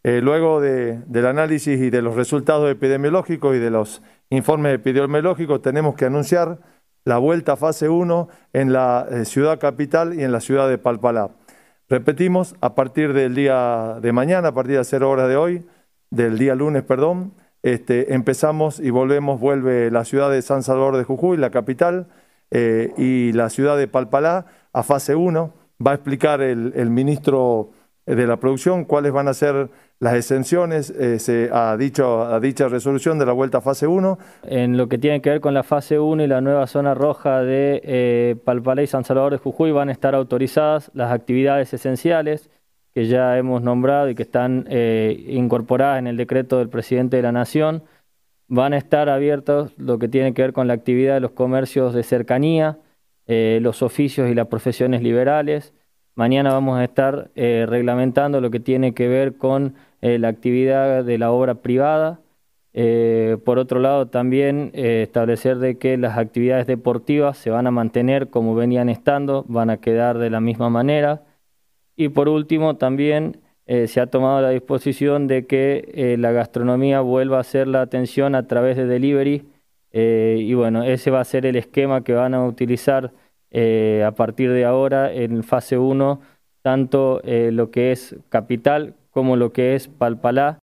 Luego del análisis y de los resultados epidemiológicos y de los informes epidemiológicos, tenemos que anunciar la vuelta a fase 1 en la ciudad capital y en la ciudad de Palpalá. Repetimos, a partir del día de mañana, a partir de 0 horas de hoy, del día lunes, perdón, empezamos y vuelve la ciudad de San Salvador de Jujuy, la capital, y la ciudad de Palpalá a fase 1. Va a explicar el ministro de la producción cuáles van a ser las exenciones a dicha resolución de la vuelta a fase 1. En lo que tiene que ver con la fase 1 y la nueva zona roja de Palpalá y San Salvador de Jujuy, van a estar autorizadas las actividades esenciales que ya hemos nombrado y que están incorporadas en el decreto del presidente de la Nación. Van a estar abiertos lo que tiene que ver con la actividad de los comercios de cercanía, los oficios y las profesiones liberales. Mañana vamos a estar reglamentando lo que tiene que ver con la actividad de la obra privada. Por otro lado, también establecer de que las actividades deportivas se van a mantener como venían estando, van a quedar de la misma manera. Y por último, también se ha tomado la disposición de que la gastronomía vuelva a hacer la atención a través de delivery. Y bueno, ese va a ser el esquema que van a utilizar a partir de ahora en fase 1, tanto lo que es Capital como lo que es Palpalá.